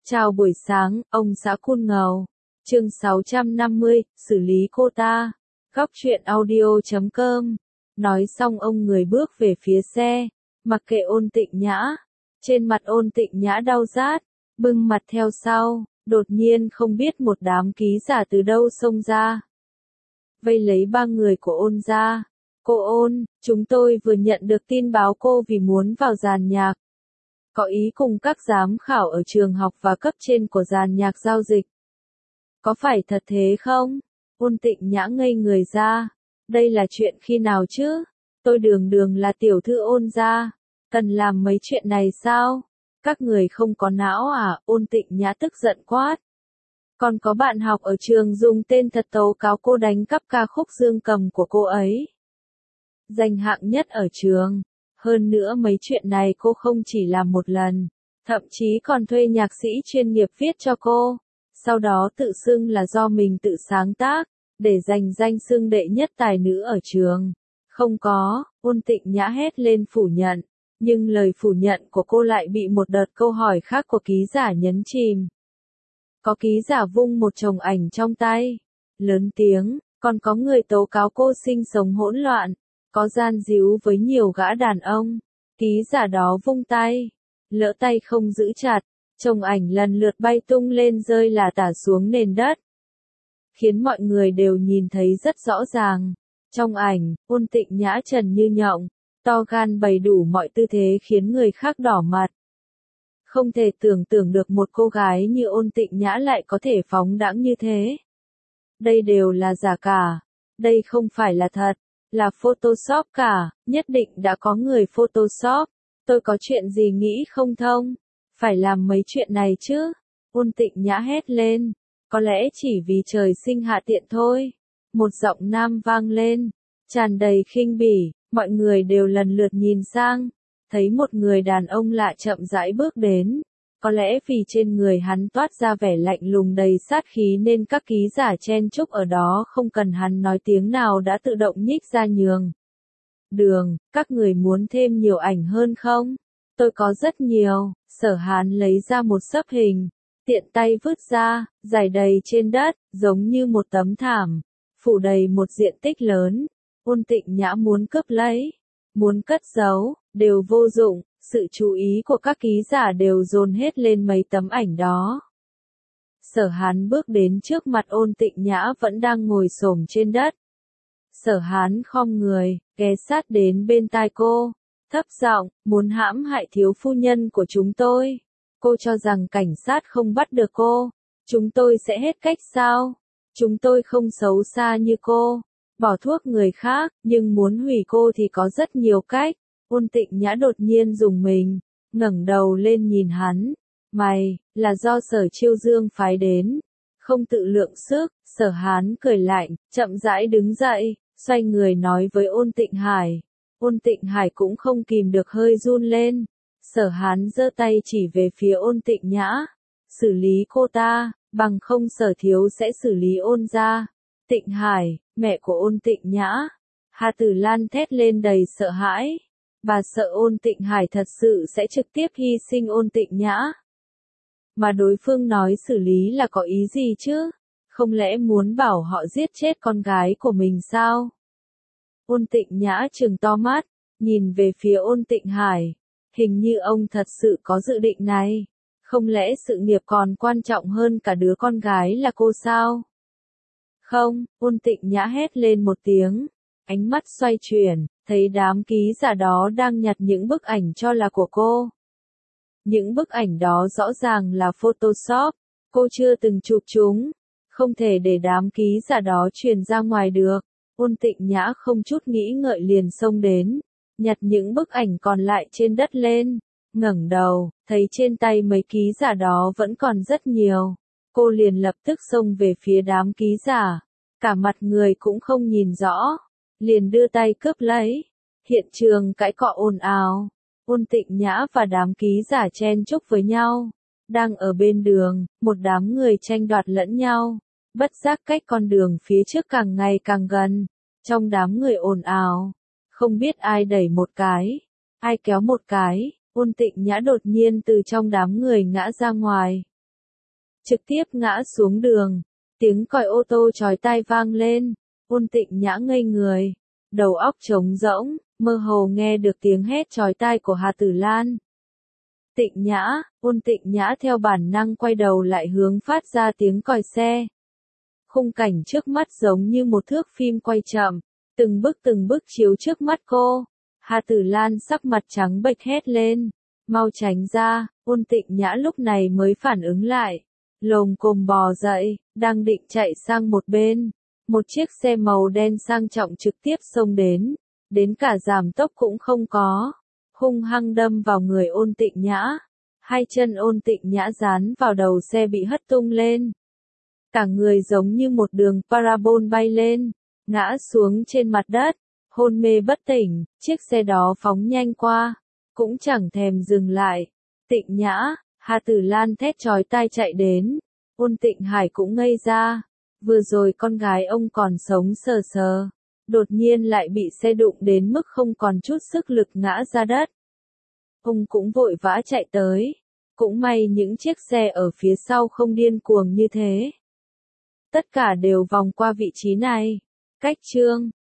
Chào buổi sáng, ông xã Cool Ngầu. Chương 650, xử lý cô ta. Góc truyện audio.com. Nói xong ông người bước về phía xe, mặc kệ Ôn Tịnh Nhã. Trên mặt Ôn Tịnh Nhã đau rát, bưng mặt theo sau, đột nhiên không biết một đám ký giả từ đâu xông ra. Vây lấy ba người của Ôn ra. Cô Ôn, chúng tôi vừa nhận được tin báo cô vì muốn vào dàn nhạc. Có ý cùng các giám khảo ở trường học và cấp trên của dàn nhạc giao dịch. Có phải thật thế không? Ôn Tịnh Nhã ngây người ra. Đây là chuyện khi nào chứ? Tôi đường đường là tiểu thư Ôn gia. Cần làm mấy chuyện này sao? Các người không có não à? Ôn Tịnh Nhã tức giận quát. Còn có bạn học ở trường dùng tên thật tố cáo cô đánh cắp ca khúc dương cầm của cô ấy. Giành hạng nhất ở trường. Hơn nữa mấy chuyện này cô không chỉ làm một lần, thậm chí còn thuê nhạc sĩ chuyên nghiệp viết cho cô, sau đó tự xưng là do mình tự sáng tác, để giành danh xưng đệ nhất tài nữ ở trường. Không có, Ôn Tịnh Nhã hét lên phủ nhận, nhưng lời phủ nhận của cô lại bị một đợt câu hỏi khác của ký giả nhấn chìm. Có ký giả vung một chồng ảnh trong tay, lớn tiếng, còn có người tố cáo cô sinh sống hỗn loạn, có gian díu với nhiều gã đàn ông. Ký giả đó vung tay, lỡ tay không giữ chặt, chồng ảnh lần lượt bay tung lên rơi lả tả xuống nền đất. Khiến mọi người đều nhìn thấy rất rõ ràng. Trong ảnh, Ôn Tịnh Nhã trần như nhộng, to gan bày đủ mọi tư thế khiến người khác đỏ mặt. Không thể tưởng tượng được một cô gái như Ôn Tịnh Nhã lại có thể phóng đãng như thế. Đây đều là giả cả. Đây không phải là thật. Là Photoshop cả, nhất định đã có người Photoshop. Tôi có chuyện gì nghĩ không thông? Phải làm mấy chuyện này chứ? Ôn Tịnh Nhã hét lên. Có lẽ chỉ vì trời sinh hạ tiện thôi. Một giọng nam vang lên, tràn đầy khinh bỉ, mọi người đều lần lượt nhìn sang. Thấy một người đàn ông lạ chậm rãi bước đến. Có lẽ vì trên người hắn toát ra vẻ lạnh lùng đầy sát khí nên các ký giả chen chúc ở đó không cần hắn nói tiếng nào đã tự động nhích ra nhường đường. Các người muốn thêm nhiều ảnh hơn không? Tôi có rất nhiều. Sở Hán lấy ra một xấp hình, tiện tay vứt ra, rải đầy trên đất, giống như một tấm thảm, phủ đầy một diện tích lớn. Ôn Tịnh Nhã muốn cướp lấy, muốn cất giấu, đều vô dụng. Sự chú ý của các ký giả đều dồn hết lên mấy tấm ảnh đó. Sở Hán bước đến trước mặt Ôn Tịnh Nhã vẫn đang ngồi xổm trên đất. Sở Hán khom người, ghé sát đến bên tai cô, thấp giọng, muốn hãm hại thiếu phu nhân của chúng tôi. Cô cho rằng cảnh sát không bắt được cô, chúng tôi sẽ hết cách sao? Chúng tôi không xấu xa như cô, bỏ thuốc người khác, nhưng muốn hủy cô thì có rất nhiều cách. Ôn Tịnh Nhã đột nhiên rùng mình, ngẩng đầu lên nhìn hắn. Mày, là do Sở Chiêu Dương phái đến. Không tự lượng sức, Sở Hán cười lạnh, chậm rãi đứng dậy, xoay người nói với Ôn Tịnh Hải. Ôn Tịnh Hải cũng không kìm được hơi run lên. Sở Hán giơ tay chỉ về phía Ôn Tịnh Nhã. Xử lý cô ta, bằng không Sở Thiếu sẽ xử lý Ôn gia. Tịnh Hải, mẹ của Ôn Tịnh Nhã. Hà Tử Lan thét lên đầy sợ hãi. Bà sợ Ôn Tịnh Hải thật sự sẽ trực tiếp hy sinh Ôn Tịnh Nhã. Mà đối phương nói xử lý là có ý gì chứ? Không lẽ muốn bảo họ giết chết con gái của mình sao? Ôn Tịnh Nhã trừng to mắt, nhìn về phía Ôn Tịnh Hải. Hình như ông thật sự có dự định này. Không lẽ sự nghiệp còn quan trọng hơn cả đứa con gái là cô sao? Không, Ôn Tịnh Nhã hét lên một tiếng. Ánh mắt xoay chuyển, thấy đám ký giả đó đang nhặt những bức ảnh cho là của cô. Những bức ảnh đó rõ ràng là Photoshop, cô chưa từng chụp chúng. Không thể để đám ký giả đó truyền ra ngoài được. Ôn Tịnh Nhã không chút nghĩ ngợi liền xông đến, nhặt những bức ảnh còn lại trên đất lên, ngẩng đầu, thấy trên tay mấy ký giả đó vẫn còn rất nhiều. Cô liền lập tức xông về phía đám ký giả, cả mặt người cũng không nhìn rõ. Liền đưa tay cướp lấy. Hiện trường cãi cọ ồn ào. Ôn Tịnh Nhã và đám ký giả chen chúc với nhau. Đang ở bên đường, một đám người tranh đoạt lẫn nhau. Bất giác cách con đường phía trước càng ngày càng gần. Trong đám người ồn ào, không biết ai đẩy một cái, ai kéo một cái, Ôn Tịnh Nhã đột nhiên từ trong đám người ngã ra ngoài. trực tiếp ngã xuống đường. Tiếng còi ô tô chói tai vang lên, Ôn Tịnh Nhã ngây người, đầu óc trống rỗng, mơ hồ nghe được tiếng hét chói tai của Hà Tử Lan. Tịnh Nhã, Ôn Tịnh Nhã theo bản năng quay đầu lại hướng phát ra tiếng còi xe. Khung cảnh trước mắt giống như một thước phim quay chậm, từng bước chiếu trước mắt cô. Hà Tử Lan sắc mặt trắng bệch hét lên, mau tránh ra. Ôn Tịnh Nhã lúc này mới phản ứng lại, lồm cồm bò dậy, đang định chạy sang một bên. Một chiếc xe màu đen sang trọng trực tiếp xông đến cả giảm tốc cũng không có, hung hăng đâm vào người Ôn Tịnh Nhã. Hai chân Ôn Tịnh Nhã dán vào đầu xe bị hất tung lên. Cả người giống như một đường parabol bay lên, ngã xuống trên mặt đất, hôn mê bất tỉnh. Chiếc xe đó phóng nhanh qua, cũng chẳng thèm dừng lại. Tịnh Nhã, Hà Tử Lan thét chói tai chạy đến. Ôn Tịnh Hải cũng ngây ra, vừa rồi con gái ông còn sống sờ sờ, đột nhiên lại bị xe đụng đến mức không còn chút sức lực ngã ra đất. Ông cũng vội vã chạy tới, cũng may những chiếc xe ở phía sau không điên cuồng như thế. Tất cả đều vòng qua vị trí này. Cách chương